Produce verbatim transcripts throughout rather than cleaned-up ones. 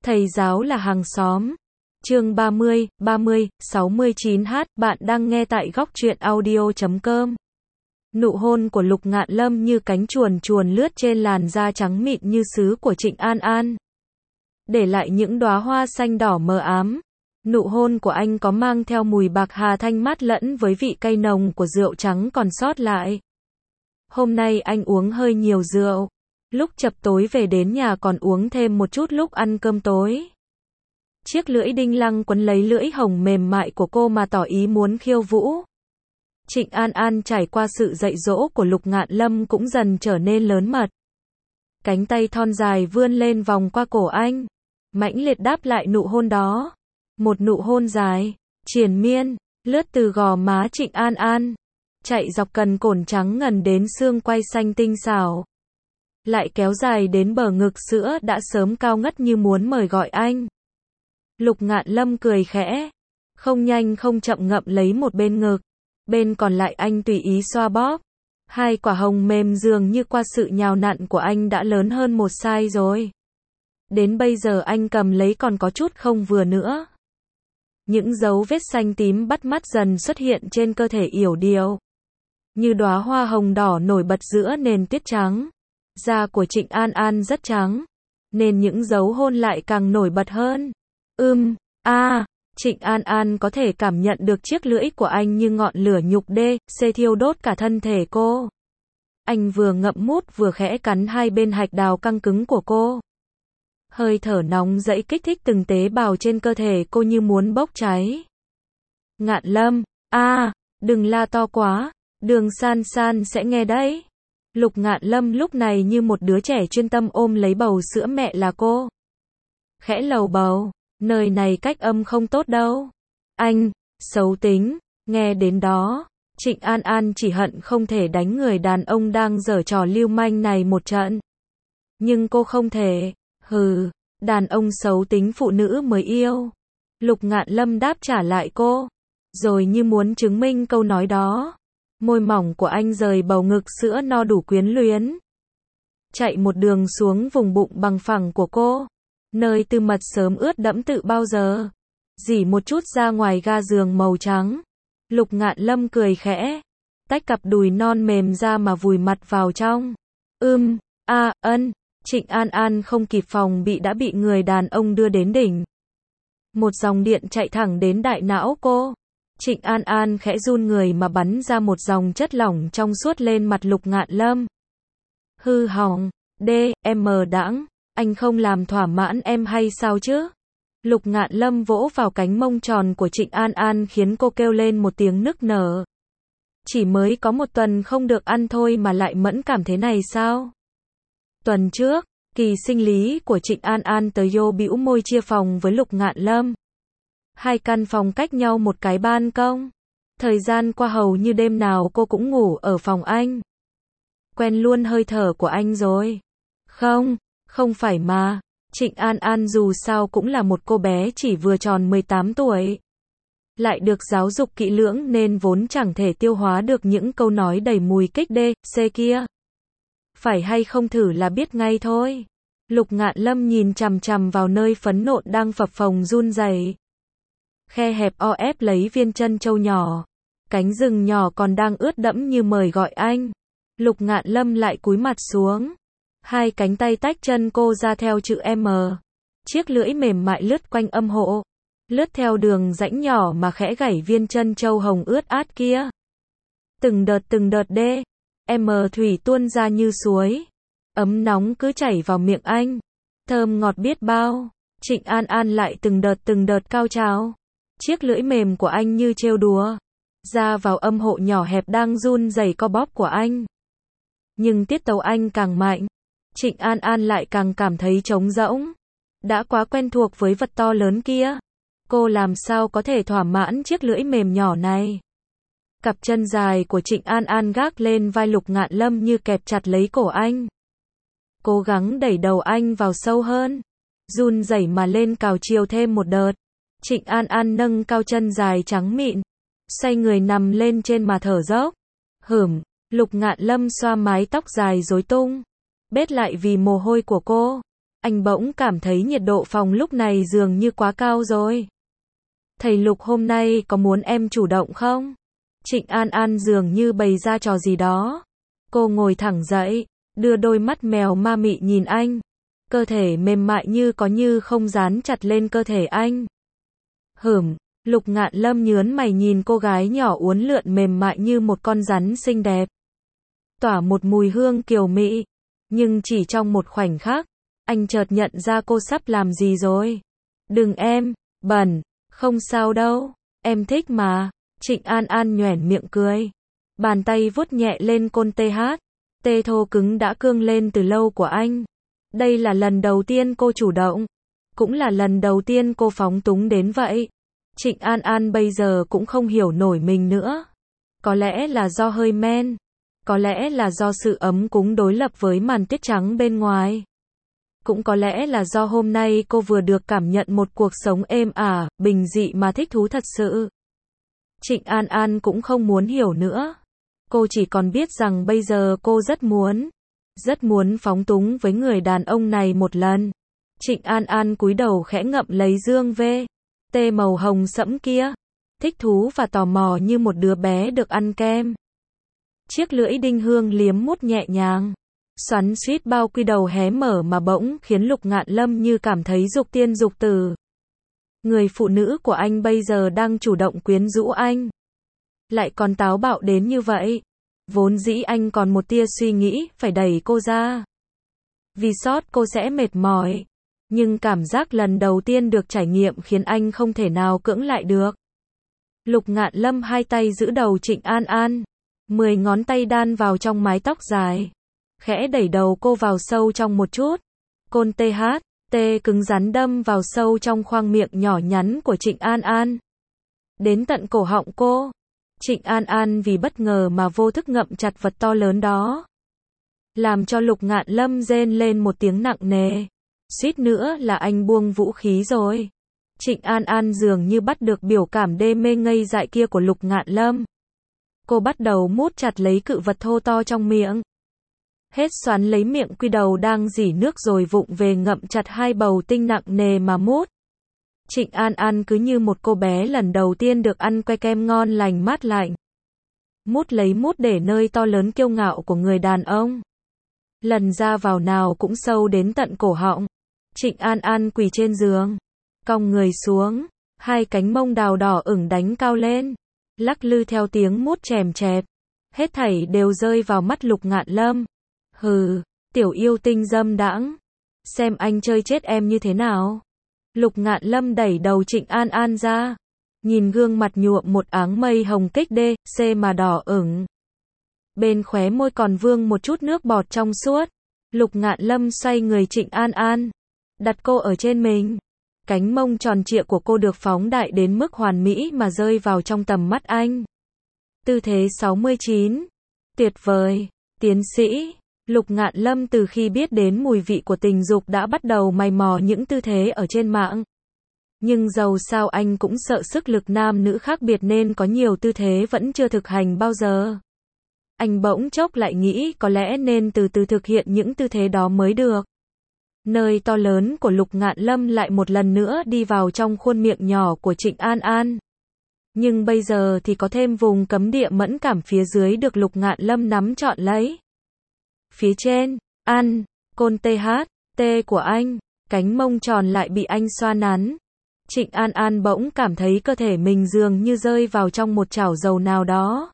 Thầy giáo là hàng xóm. Chương ba mươi, ba mươi, sáu mươi chín h, bạn đang nghe tại góc truyện audio chấm com. Nụ hôn của Lục Ngạn Lâm như cánh chuồn chuồn lướt trên làn da trắng mịn như sứ của Trịnh An An, để lại những đóa hoa xanh đỏ mờ ám. Nụ hôn của anh có mang theo mùi bạc hà thanh mát lẫn với vị cay nồng của rượu trắng còn sót lại. Hôm nay anh uống hơi nhiều rượu. Lúc chập tối về đến nhà còn uống thêm một chút lúc ăn cơm tối. Chiếc lưỡi đinh lăng quấn lấy lưỡi hồng mềm mại của cô mà tỏ ý muốn khiêu vũ. Trịnh An An trải qua sự dạy dỗ của Lục Ngạn Lâm cũng dần trở nên lớn mật. Cánh tay thon dài vươn lên vòng qua cổ anh, mãnh liệt đáp lại nụ hôn đó. Một nụ hôn dài, triền miên, lướt từ gò má Trịnh An An, chạy dọc cần cổ trắng ngần đến xương quai xanh tinh xảo, lại kéo dài đến bờ ngực sữa đã sớm cao ngất như muốn mời gọi anh. Lục Ngạn Lâm cười khẽ, không nhanh không chậm ngậm lấy một bên ngực, bên còn lại anh tùy ý xoa bóp. Hai quả hồng mềm dường như qua sự nhào nặn của anh đã lớn hơn một size rồi. Đến bây giờ anh cầm lấy còn có chút không vừa nữa. Những dấu vết xanh tím bắt mắt dần xuất hiện trên cơ thể yểu điệu, như đóa hoa hồng đỏ nổi bật giữa nền tuyết trắng. Da của Trịnh An An rất trắng, nên những dấu hôn lại càng nổi bật hơn. Ưm, a, à, Trịnh An An có thể cảm nhận được chiếc lưỡi của anh như ngọn lửa nhục đê, xê thiêu đốt cả thân thể cô. Anh vừa ngậm mút vừa khẽ cắn hai bên hạch đào căng cứng của cô. Hơi thở nóng dẫy kích thích từng tế bào trên cơ thể cô như muốn bốc cháy. Ngạn Lâm, a, à, đừng la to quá, Đường San San sẽ nghe đấy. Lục Ngạn Lâm lúc này như một đứa trẻ chuyên tâm ôm lấy bầu sữa mẹ là cô. Khẽ lầu bầu, nơi này cách âm không tốt đâu. Anh, xấu tính, nghe đến đó, Trịnh An An chỉ hận không thể đánh người đàn ông đang giở trò lưu manh này một trận. Nhưng cô không thể, hừ, đàn ông xấu tính phụ nữ mới yêu. Lục Ngạn Lâm đáp trả lại cô, rồi như muốn chứng minh câu nói đó. Môi mỏng của anh rời bầu ngực sữa no đủ quyến luyến, chạy một đường xuống vùng bụng bằng phẳng của cô, nơi tư mật sớm ướt đẫm tự bao giờ, dỉ một chút ra ngoài ga giường màu trắng. Lục Ngạn Lâm cười khẽ, tách cặp đùi non mềm ra mà vùi mặt vào trong. Ưm, a, à, ân, Trịnh An An không kịp phòng bị đã bị người đàn ông đưa đến đỉnh. Một dòng điện chạy thẳng đến đại não cô. Trịnh An An khẽ run người mà bắn ra một dòng chất lỏng trong suốt lên mặt Lục Ngạn Lâm. Hư hỏng, đê, em đãng, anh không làm thỏa mãn em hay sao chứ? Lục Ngạn Lâm vỗ vào cánh mông tròn của Trịnh An An khiến cô kêu lên một tiếng nức nở. Chỉ mới có một tuần không được ăn thôi mà lại mẫn cảm thế này sao? Tuần trước, kỳ sinh lý của Trịnh An An tới vô bĩu môi chia phòng với Lục Ngạn Lâm. Hai căn phòng cách nhau một cái ban công. Thời gian qua hầu như đêm nào cô cũng ngủ ở phòng anh. Quen luôn hơi thở của anh rồi. Không, không phải mà. Trịnh An An dù sao cũng là một cô bé chỉ vừa tròn mười tám tuổi. Lại được giáo dục kỹ lưỡng nên vốn chẳng thể tiêu hóa được những câu nói đầy mùi kích đê, xê kia. Phải hay không thử là biết ngay thôi. Lục Ngạn Lâm nhìn chằm chằm vào nơi phấn nộn đang phập phồng run rẩy. Khe hẹp o ép lấy viên chân châu nhỏ. Cánh rừng nhỏ còn đang ướt đẫm như mời gọi anh. Lục Ngạn Lâm lại cúi mặt xuống. Hai cánh tay tách chân cô ra theo chữ M. Chiếc lưỡi mềm mại lướt quanh âm hộ. Lướt theo đường rãnh nhỏ mà khẽ gảy viên chân châu hồng ướt át kia. Từng đợt từng đợt đê. M thủy tuôn ra như suối. Ấm nóng cứ chảy vào miệng anh. Thơm ngọt biết bao. Trịnh An An lại từng đợt từng đợt cao trào. Chiếc lưỡi mềm của anh như trêu đùa, ra vào âm hộ nhỏ hẹp đang run rẩy co bóp của anh. Nhưng tiết tấu anh càng mạnh, Trịnh An An lại càng cảm thấy trống rỗng. Đã quá quen thuộc với vật to lớn kia, cô làm sao có thể thỏa mãn chiếc lưỡi mềm nhỏ này. Cặp chân dài của Trịnh An An gác lên vai Lục Ngạn Lâm như kẹp chặt lấy cổ anh. Cố gắng đẩy đầu anh vào sâu hơn, run rẩy mà lên cào chiều thêm một đợt. Trịnh An An nâng cao chân dài trắng mịn, xoay người nằm lên trên mà thở dốc. Hửm, Lục Ngạn Lâm xoa mái tóc dài rối tung, bết lại vì mồ hôi của cô. Anh bỗng cảm thấy nhiệt độ phòng lúc này dường như quá cao rồi. Thầy Lục hôm nay có muốn em chủ động không? Trịnh An An dường như bày ra trò gì đó. Cô ngồi thẳng dậy, đưa đôi mắt mèo ma mị nhìn anh. Cơ thể mềm mại như có như không dán chặt lên cơ thể anh. Hửm, Lục Ngạn Lâm nhớn mày nhìn cô gái nhỏ uốn lượn mềm mại như một con rắn xinh đẹp. Tỏa một mùi hương kiều mị. Nhưng chỉ trong một khoảnh khắc, anh chợt nhận ra cô sắp làm gì rồi. Đừng em, bẩn, không sao đâu, em thích mà. Trịnh An An nhoẻn miệng cười. Bàn tay vuốt nhẹ lên côn tê hát. Tê thô cứng đã cương lên từ lâu của anh. Đây là lần đầu tiên cô chủ động. Cũng là lần đầu tiên cô phóng túng đến vậy. Trịnh An An bây giờ cũng không hiểu nổi mình nữa. Có lẽ là do hơi men. Có lẽ là do sự ấm cúng đối lập với màn tuyết trắng bên ngoài. Cũng có lẽ là do hôm nay cô vừa được cảm nhận một cuộc sống êm ả, bình dị mà thích thú thật sự. Trịnh An An cũng không muốn hiểu nữa. Cô chỉ còn biết rằng bây giờ cô rất muốn, rất muốn phóng túng với người đàn ông này một lần. Trịnh An An cúi đầu khẽ ngậm lấy dương vê tê màu hồng sẫm kia, thích thú và tò mò như một đứa bé được ăn kem. Chiếc lưỡi đinh hương liếm mút nhẹ nhàng, xoắn xuýt bao quy đầu hé mở mà bỗng khiến Lục Ngạn Lâm như cảm thấy dục tiên dục tử. Người phụ nữ của anh bây giờ đang chủ động quyến rũ anh. Lại còn táo bạo đến như vậy. Vốn dĩ anh còn một tia suy nghĩ phải đẩy cô ra. Vì sót cô sẽ mệt mỏi. Nhưng cảm giác lần đầu tiên được trải nghiệm khiến anh không thể nào cưỡng lại được. Lục Ngạn Lâm hai tay giữ đầu Trịnh An An. Mười ngón tay đan vào trong mái tóc dài. Khẽ đẩy đầu cô vào sâu trong một chút. Côn tê hát, tê cứng rắn đâm vào sâu trong khoang miệng nhỏ nhắn của Trịnh An An. Đến tận cổ họng cô. Trịnh An An vì bất ngờ mà vô thức ngậm chặt vật to lớn đó. Làm cho Lục Ngạn Lâm rên lên một tiếng nặng nề. Suýt nữa là anh buông vũ khí rồi. Trịnh An An dường như bắt được biểu cảm đê mê ngây dại kia của Lục Ngạn Lâm. Cô bắt đầu mút chặt lấy cự vật thô to trong miệng. Hết xoắn lấy miệng quy đầu đang rỉ nước rồi vụng về ngậm chặt hai bầu tinh nặng nề mà mút. Trịnh An An cứ như một cô bé lần đầu tiên được ăn que kem ngon lành mát lạnh. Mút lấy mút để nơi to lớn kiêu ngạo của người đàn ông. Lần ra vào nào cũng sâu đến tận cổ họng. Trịnh An An quỳ trên giường, cong người xuống, hai cánh mông đào đỏ ửng đánh cao lên, lắc lư theo tiếng mút chèm chẹp. Hết thảy đều rơi vào mắt Lục Ngạn Lâm. Hừ, tiểu yêu tinh dâm đãng, xem anh chơi chết em như thế nào. Lục Ngạn Lâm đẩy đầu Trịnh An An ra, nhìn gương mặt nhuộm một áng mây hồng kích đê, xê mà đỏ ửng. Bên khóe môi còn vương một chút nước bọt trong suốt. Lục Ngạn Lâm xoay người Trịnh An An, đặt cô ở trên mình. Cánh mông tròn trịa của cô được phóng đại đến mức hoàn mỹ mà rơi vào trong tầm mắt anh. Tư thế sáu mươi chín. Tuyệt vời, tiến sĩ. Lục Ngạn Lâm từ khi biết đến mùi vị của tình dục đã bắt đầu mày mò những tư thế ở trên mạng. Nhưng dầu sao anh cũng sợ sức lực nam nữ khác biệt nên có nhiều tư thế vẫn chưa thực hành bao giờ. Anh bỗng chốc lại nghĩ có lẽ nên từ từ thực hiện những tư thế đó mới được. Nơi to lớn của Lục Ngạn Lâm lại một lần nữa đi vào trong khuôn miệng nhỏ của Trịnh An An. Nhưng bây giờ thì có thêm vùng cấm địa mẫn cảm phía dưới được Lục Ngạn Lâm nắm trọn lấy. Phía trên, ăn, côn tê hát, tê của anh, cánh mông tròn lại bị anh xoa nắn. Trịnh An An bỗng cảm thấy cơ thể mình dường như rơi vào trong một chảo dầu nào đó.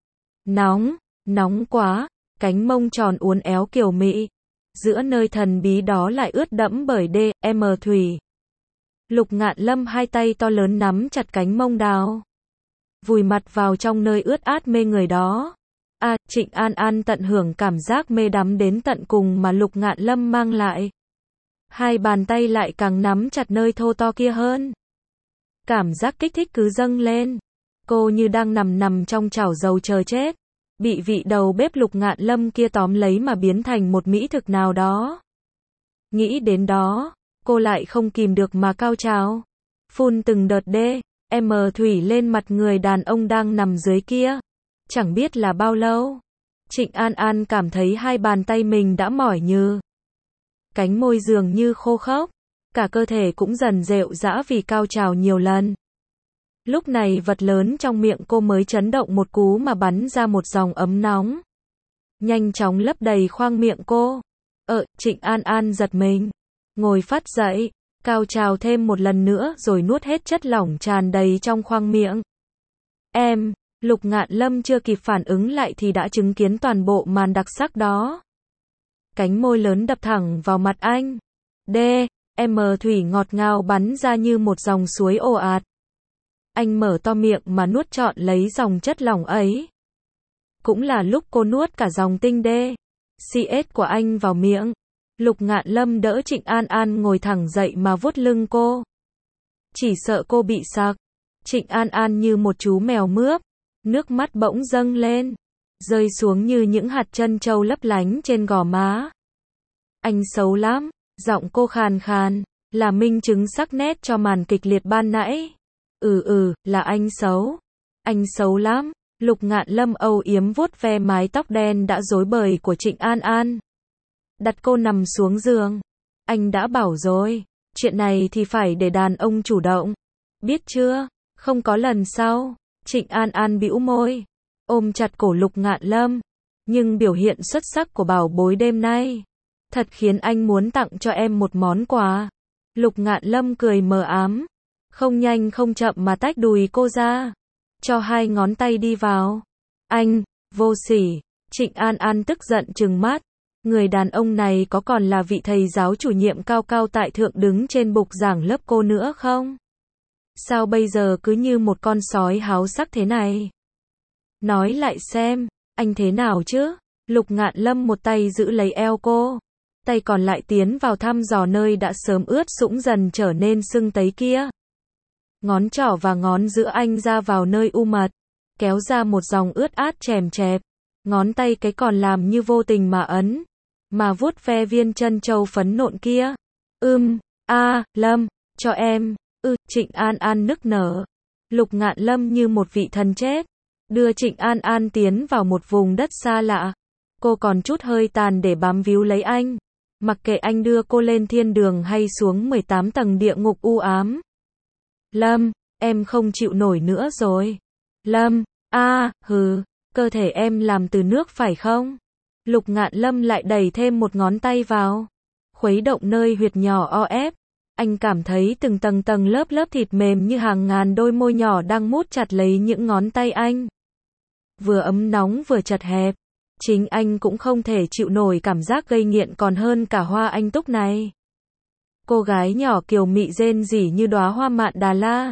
Nóng, nóng quá, cánh mông tròn uốn éo kiều mị. Giữa nơi thần bí đó lại ướt đẫm bởi đê em thủy. Lục Ngạn Lâm hai tay to lớn nắm chặt cánh mông đào. Vùi mặt vào trong nơi ướt át mê người đó. À, Trịnh An An tận hưởng cảm giác mê đắm đến tận cùng mà Lục Ngạn Lâm mang lại. Hai bàn tay lại càng nắm chặt nơi thô to kia hơn. Cảm giác kích thích cứ dâng lên. Cô như đang nằm nằm trong chảo dầu chờ chết. Bị vị đầu bếp Lục Ngạn Lâm kia tóm lấy mà biến thành một mỹ thực nào đó. Nghĩ đến đó, cô lại không kìm được mà cao trào. Phun từng đợt đê em thủy lên mặt người đàn ông đang nằm dưới kia. Chẳng biết là bao lâu. Trịnh An An cảm thấy hai bàn tay mình đã mỏi nhừ. cánh môi dường như khô khốc, cả cơ thể cũng dần rệu rã vì cao trào nhiều lần. Lúc này vật lớn trong miệng cô mới chấn động một cú mà bắn ra một dòng ấm nóng. Nhanh chóng lấp đầy khoang miệng cô. Ờ, Trịnh An An giật mình. Ngồi phát dậy, cao trào thêm một lần nữa rồi nuốt hết chất lỏng tràn đầy trong khoang miệng. Em, Lục Ngạn Lâm chưa kịp phản ứng lại thì đã chứng kiến toàn bộ màn đặc sắc đó. Cánh môi lớn đập thẳng vào mặt anh. D, M thủy ngọt ngào bắn ra như một dòng suối ồ ạt. Anh mở to miệng mà nuốt trọn lấy dòng chất lỏng ấy. Cũng là lúc cô nuốt cả dòng tinh D, C S của anh vào miệng. Lục Ngạn Lâm đỡ Trịnh An An ngồi thẳng dậy mà vuốt lưng cô. Chỉ sợ cô bị sặc. Trịnh An An như một chú mèo mướp, nước mắt bỗng dâng lên, rơi xuống như những hạt trân châu lấp lánh trên gò má. Anh xấu lắm, giọng cô khàn khàn, là minh chứng sắc nét cho màn kịch liệt ban nãy. Ừ ừ, là anh xấu. Anh xấu lắm. Lục Ngạn Lâm âu yếm vuốt ve mái tóc đen đã rối bời của Trịnh An An. Đặt cô nằm xuống giường. Anh đã bảo rồi, chuyện này thì phải để đàn ông chủ động. Biết chưa, không có lần sau. Trịnh An An bĩu môi, ôm chặt cổ Lục Ngạn Lâm. Nhưng biểu hiện xuất sắc của bảo bối đêm nay thật khiến anh muốn tặng cho em một món quà. Lục Ngạn Lâm cười mờ ám, không nhanh không chậm mà tách đùi cô ra, cho hai ngón tay đi vào. Anh, vô sỉ. Trịnh An An tức giận trừng mắt. Người đàn ông này có còn là vị thầy giáo chủ nhiệm cao cao tại thượng đứng trên bục giảng lớp cô nữa không? Sao bây giờ cứ như một con sói háo sắc thế này? Nói lại xem, anh thế nào chứ? Lục Ngạn Lâm một tay giữ lấy eo cô, tay còn lại tiến vào thăm dò nơi đã sớm ướt sũng dần trở nên sưng tấy kia. Ngón trỏ và ngón giữa anh ra vào nơi u mật, kéo ra một dòng ướt át chèm chẹp. Ngón tay cái còn làm như vô tình mà ấn, mà vuốt ve viên chân châu phấn nộn kia. Ưm, a, Lâm, cho em. Ư, Trịnh An An nức nở. Lục Ngạn Lâm như một vị thần chết, đưa Trịnh An An tiến vào một vùng đất xa lạ. Cô còn chút hơi tàn để bám víu lấy anh, mặc kệ anh đưa cô lên thiên đường hay xuống mười tám tầng địa ngục u ám. Lâm, em không chịu nổi nữa rồi. Lâm, a, hừ, cơ thể em làm từ nước phải không? Lục Ngạn Lâm lại đẩy thêm một ngón tay vào, khuấy động nơi huyệt nhỏ o ép. Anh cảm thấy từng tầng tầng lớp lớp thịt mềm như hàng ngàn đôi môi nhỏ đang mút chặt lấy những ngón tay anh. Vừa ấm nóng vừa chật hẹp. Chính anh cũng không thể chịu nổi cảm giác gây nghiện còn hơn cả hoa anh túc này. Cô gái nhỏ kiều mị rên rỉ như đóa hoa mạn Đà La,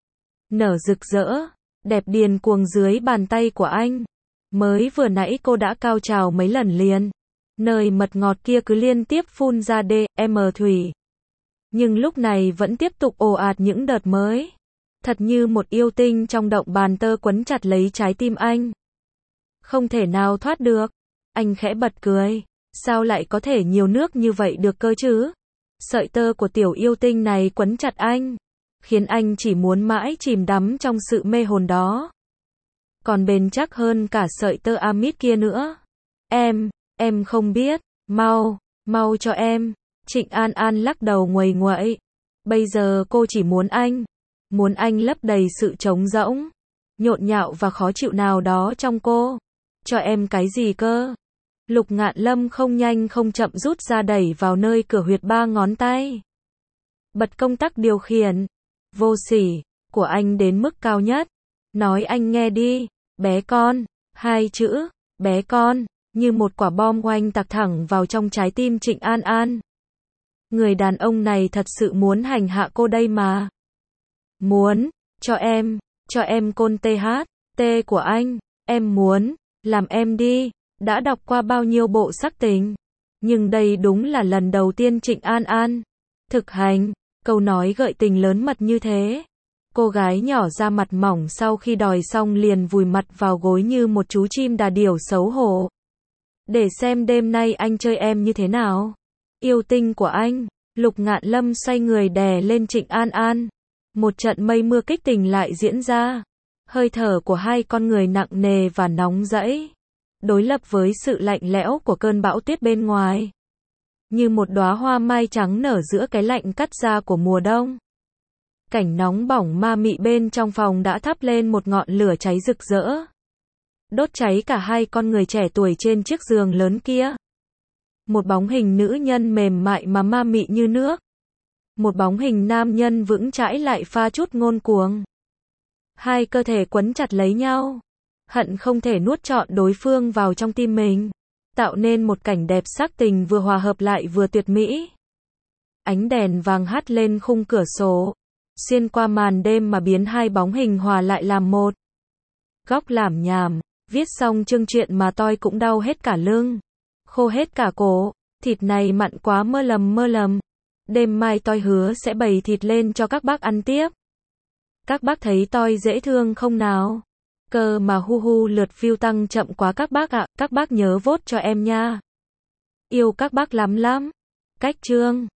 nở rực rỡ, đẹp điên cuồng dưới bàn tay của anh. Mới vừa nãy cô đã cao trào mấy lần liền. Nơi mật ngọt kia cứ liên tiếp phun ra D, M thủy. Nhưng lúc này vẫn tiếp tục ồ ạt những đợt mới. Thật như một yêu tinh trong động bàn tơ quấn chặt lấy trái tim anh. Không thể nào thoát được. Anh khẽ bật cười. Sao lại có thể nhiều nước như vậy được cơ chứ? Sợi tơ của tiểu yêu tinh này quấn chặt anh, khiến anh chỉ muốn mãi chìm đắm trong sự mê hồn đó. Còn bền chắc hơn cả sợi tơ amid kia nữa. Em, em không biết. Mau, mau cho em. Trịnh An An lắc đầu nguầy nguậy. Bây giờ cô chỉ muốn anh. Muốn anh lấp đầy sự trống rỗng, nhộn nhạo và khó chịu nào đó trong cô. Cho em cái gì cơ? Lục Ngạn Lâm không nhanh không chậm rút ra đẩy vào nơi cửa huyệt ba ngón tay. Bật công tắc điều khiển. Vô sỉ của anh đến mức cao nhất. Nói anh nghe đi, bé con. Hai chữ, bé con, như một quả bom oanh tạc thẳng vào trong trái tim Trịnh An An. Người đàn ông này thật sự muốn hành hạ cô đây mà. Muốn, cho em, cho em côn tê hát, tê của anh, em muốn, làm em đi. Đã đọc qua bao nhiêu bộ sắc tình, nhưng đây đúng là lần đầu tiên Trịnh An An thực hành câu nói gợi tình lớn mật như thế. Cô gái nhỏ da mặt mỏng sau khi đòi xong liền vùi mặt vào gối như một chú chim đà điểu xấu hổ. Để xem đêm nay anh chơi em như thế nào. Yêu tinh của anh. Lục Ngạn Lâm xoay người đè lên Trịnh An An. Một trận mây mưa kích tình lại diễn ra. Hơi thở của hai con người nặng nề và nóng rẫy, đối lập với sự lạnh lẽo của cơn bão tuyết bên ngoài. như một đóa hoa mai trắng nở giữa cái lạnh cắt da của mùa đông. Cảnh nóng bỏng ma mị bên trong phòng đã thắp lên một ngọn lửa cháy rực rỡ, đốt cháy cả hai con người trẻ tuổi trên chiếc giường lớn kia. Một bóng hình nữ nhân mềm mại mà ma mị như nước. Một bóng hình nam nhân vững chãi lại pha chút ngông cuồng. Hai cơ thể quấn chặt lấy nhau, hận không thể nuốt trọn đối phương vào trong tim mình, tạo nên một cảnh đẹp sắc tình vừa hòa hợp lại vừa tuyệt mỹ. Ánh đèn vàng hắt lên khung cửa sổ, xuyên qua màn đêm mà biến hai bóng hình hòa lại làm một. Góc làm nhảm, viết xong chương truyện mà tôi cũng đau hết cả lưng, khô hết cả cổ, thịt này mặn quá mơ lầm mơ lầm. Đêm mai tôi hứa sẽ bày thịt lên cho các bác ăn tiếp. Các bác thấy tôi dễ thương không nào? Cơ mà hu hu lượt view tăng chậm quá các bác ạ, các bác nhớ vote cho em nha. Yêu các bác lắm lắm. Cách chương